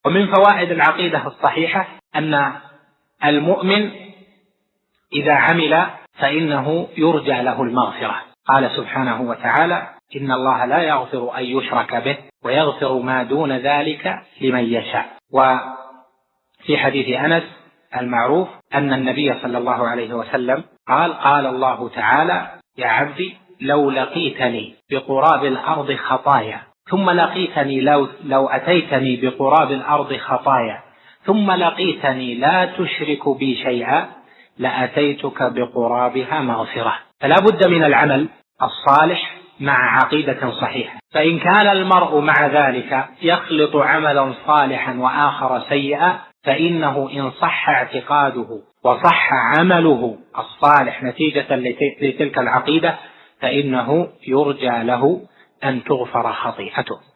ومن فوائد العقيدة الصحيحة أن المؤمن إذا عمل فإنه يرجى له المغفرة. قال سبحانه وتعالى: إن الله لا يغفر أن يشرك به ويغفر ما دون ذلك لمن يشاء. وفي حديث أنس المعروف أن النبي صلى الله عليه وسلم قال الله تعالى: يا عبدي لو لقيتني بقراب الأرض خطايا ثم لقيتني لو أتيتني بقراب الأرض خطايا ثم لقيتني لا تشرك بي شيئا لأتيتك بقرابها مغفرة. فلا بد من العمل الصالح مع عقيدة صحيحة. فإن كان المرء مع ذلك يخلط عملا صالحا وآخر سيئا فإنه إن صح اعتقاده وصح عمله الصالح نتيجة لتلك العقيدة فإنه يرجى له أن تغفر خطيئته.